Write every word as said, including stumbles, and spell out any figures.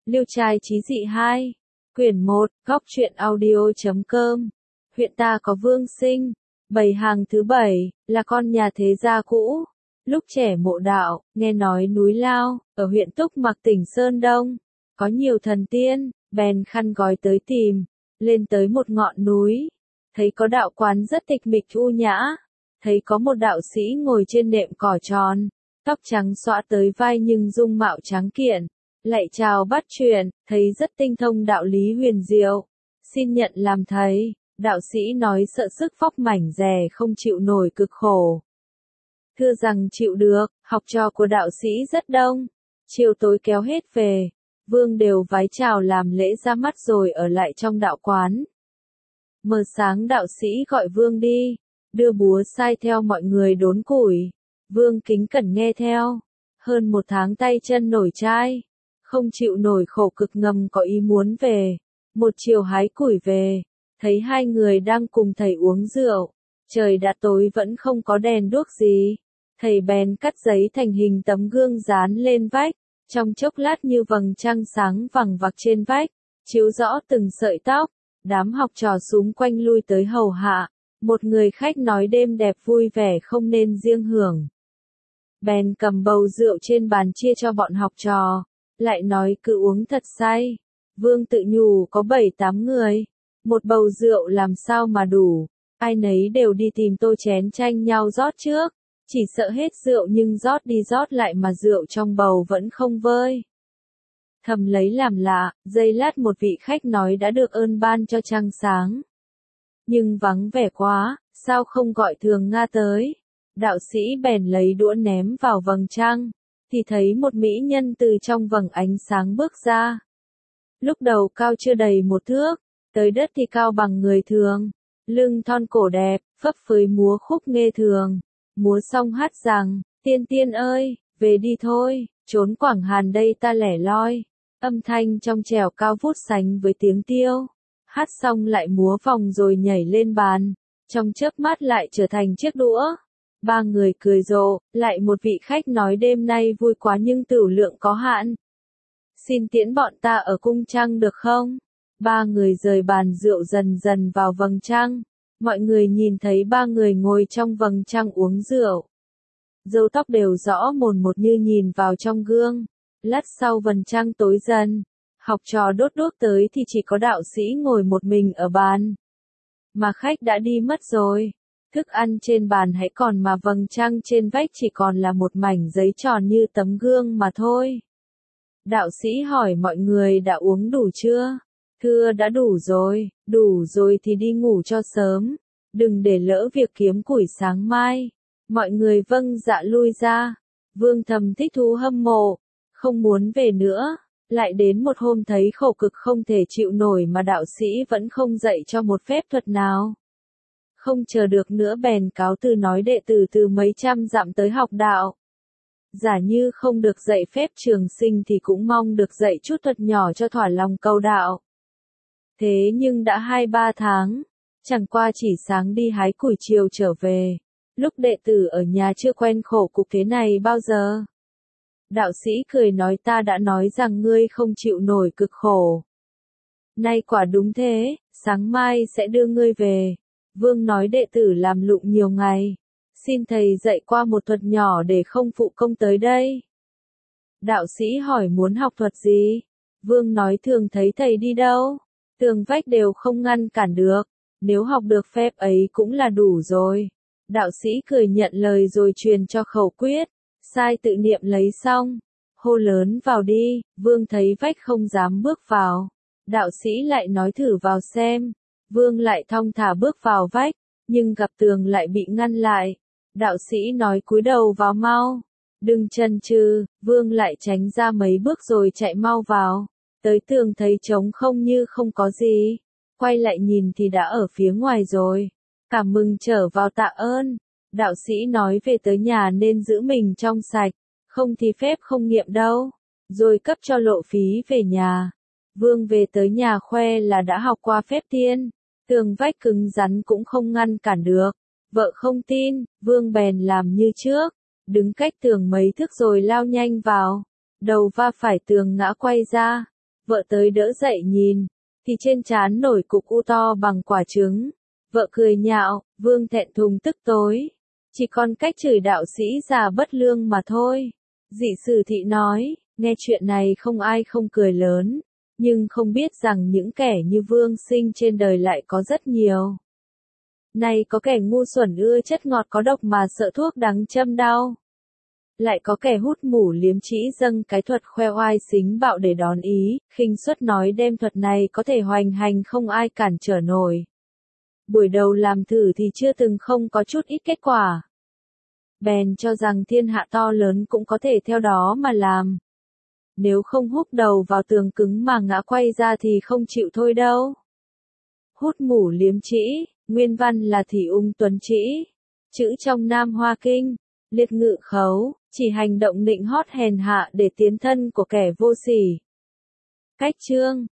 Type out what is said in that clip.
Liêu trai chí dị hai. Quyển một, góc truyện audio chấm com. Huyện ta có Vương Sinh, bầy hàng thứ bảy, là con nhà thế gia cũ. Lúc trẻ mộ đạo, nghe nói núi Lao, ở huyện Túc Mặc tỉnh Sơn Đông, có nhiều thần tiên, bèn khăn gói tới tìm, lên tới một ngọn núi. Thấy có đạo quán rất tịch mịch u nhã, thấy có một đạo sĩ ngồi trên nệm cỏ tròn, tóc trắng xõa tới vai nhưng dung mạo trắng kiện, lạy chào bắt chuyện, thấy rất tinh thông đạo lý huyền diệu, xin nhận làm thầy. Đạo sĩ nói sợ sức vóc mảnh dè không chịu nổi cực khổ. Thưa rằng chịu được, học trò của đạo sĩ rất đông, chiều tối kéo hết về, Vương đều vái chào làm lễ ra mắt rồi ở lại trong đạo quán. Mờ sáng đạo sĩ gọi Vương đi, đưa búa sai theo mọi người đốn củi, Vương kính cẩn nghe theo, hơn một tháng tay chân nổi chai, không chịu nổi khổ cực ngầm có ý muốn về, một chiều hái củi về, thấy hai người đang cùng thầy uống rượu, trời đã tối vẫn không có đèn đuốc gì, thầy bèn cắt giấy thành hình tấm gương dán lên vách, trong chốc lát như vầng trăng sáng vằng vặc trên vách, chiếu rõ từng sợi tóc, đám học trò xúm quanh lui tới hầu hạ, một người khách nói đêm đẹp vui vẻ không nên riêng hưởng. Bèn cầm bầu rượu trên bàn chia cho bọn học trò, lại nói cứ uống thật say, Vương tự nhủ có bảy tám người, một bầu rượu làm sao mà đủ, ai nấy đều đi tìm tô chén tranh nhau rót trước, chỉ sợ hết rượu nhưng rót đi rót lại mà rượu trong bầu vẫn không vơi. Thầm lấy làm lạ, giây lát một vị khách nói đã được ơn ban cho trăng sáng. Nhưng vắng vẻ quá, sao không gọi Thường Nga tới? Đạo sĩ bèn lấy đũa ném vào vầng trăng, thì thấy một mỹ nhân từ trong vầng ánh sáng bước ra. Lúc đầu cao chưa đầy một thước, tới đất thì cao bằng người thường, lưng thon cổ đẹp, phấp phới múa khúc nghe thường, múa xong hát rằng, tiên tiên ơi, về đi thôi, trốn Quảng Hàn đây ta lẻ loi, âm thanh trong trẻo cao vút sánh với tiếng tiêu, hát xong lại múa vòng rồi nhảy lên bàn, trong chớp mắt lại trở thành chiếc đũa. Ba người cười rộ, lại một vị khách nói đêm nay vui quá nhưng tửu lượng có hạn. Xin tiễn bọn ta ở cung trăng được không? Ba người rời bàn rượu dần dần vào vầng trăng. Mọi người nhìn thấy ba người ngồi trong vầng trăng uống rượu. Râu tóc đều rõ mồn một như nhìn vào trong gương. Lát sau vầng trăng tối dần. Học trò đốt đuốc tới thì chỉ có đạo sĩ ngồi một mình ở bàn. Mà khách đã đi mất rồi. Thức ăn trên bàn hãy còn mà vầng trăng trên vách chỉ còn là một mảnh giấy tròn như tấm gương mà thôi. Đạo sĩ hỏi mọi người đã uống đủ chưa? Thưa đã đủ rồi, đủ rồi thì đi ngủ cho sớm, đừng để lỡ việc kiếm củi sáng mai. Mọi người vâng dạ lui ra, Vương thầm thích thú hâm mộ, không muốn về nữa. Lại đến một hôm thấy khổ cực không thể chịu nổi mà đạo sĩ vẫn không dạy cho một phép thuật nào. Không chờ được nữa bèn cáo từ nói đệ tử từ mấy trăm dặm tới học đạo. Giả như không được dạy phép trường sinh thì cũng mong được dạy chút thuật nhỏ cho thỏa lòng cầu đạo. Thế nhưng đã hai ba tháng, chẳng qua chỉ sáng đi hái củi chiều trở về, lúc đệ tử ở nhà chưa quen khổ cực thế này bao giờ. Đạo sĩ cười nói ta đã nói rằng ngươi không chịu nổi cực khổ. Nay quả đúng thế, sáng mai sẽ đưa ngươi về. Vương nói đệ tử làm lụng nhiều ngày, xin thầy dạy qua một thuật nhỏ để không phụ công tới đây. Đạo sĩ hỏi muốn học thuật gì? Vương nói thường thấy thầy đi đâu, tường vách đều không ngăn cản được, nếu học được phép ấy cũng là đủ rồi. Đạo sĩ cười nhận lời rồi truyền cho khẩu quyết, sai tự niệm lấy xong, hô lớn vào đi, Vương thấy vách không dám bước vào. Đạo sĩ lại nói thử vào xem. Vương lại thong thả bước vào vách, nhưng gặp tường lại bị ngăn lại. Đạo sĩ nói cúi đầu vào mau, đừng chần chừ, Vương lại tránh ra mấy bước rồi chạy mau vào. Tới tường thấy trống không như không có gì, quay lại nhìn thì đã ở phía ngoài rồi. Cảm mừng trở vào tạ ơn. Đạo sĩ nói về tới nhà nên giữ mình trong sạch, không thì phép không nghiệm đâu, rồi cấp cho lộ phí về nhà. Vương về tới nhà khoe là đã học qua phép tiên. Tường vách cứng rắn cũng không ngăn cản được. Vợ không tin, Vương bèn làm như trước, đứng cách tường mấy thước rồi lao nhanh vào, đầu va phải tường ngã quay ra. Vợ tới đỡ dậy nhìn, thì trên trán nổi cục u to bằng quả trứng. Vợ cười nhạo, Vương thẹn thùng tức tối. Chỉ còn cách chửi đạo sĩ già bất lương mà thôi. Dị Sử Thị nói, nghe chuyện này không ai không cười lớn, nhưng không biết rằng những kẻ như Vương Sinh trên đời lại có rất nhiều. Này có kẻ ngu xuẩn ưa chất ngọt có độc mà sợ thuốc đắng châm đau. Lại có kẻ hút mủ liếm trĩ dâng cái thuật khoe oai xính bạo để đón ý, khinh suất nói đem thuật này có thể hoành hành không ai cản trở nổi. Buổi đầu làm thử thì chưa từng không có chút ít kết quả. Bèn cho rằng thiên hạ to lớn cũng có thể theo đó mà làm. Nếu không húc đầu vào tường cứng mà ngã quay ra thì không chịu thôi đâu. Hút mủ liếm trĩ, nguyên văn là Thị Ung Tuấn Trĩ. Chữ trong Nam Hoa Kinh, liệt ngự khấu, chỉ hành động nịnh hót hèn hạ để tiến thân của kẻ vô sỉ. Cách chương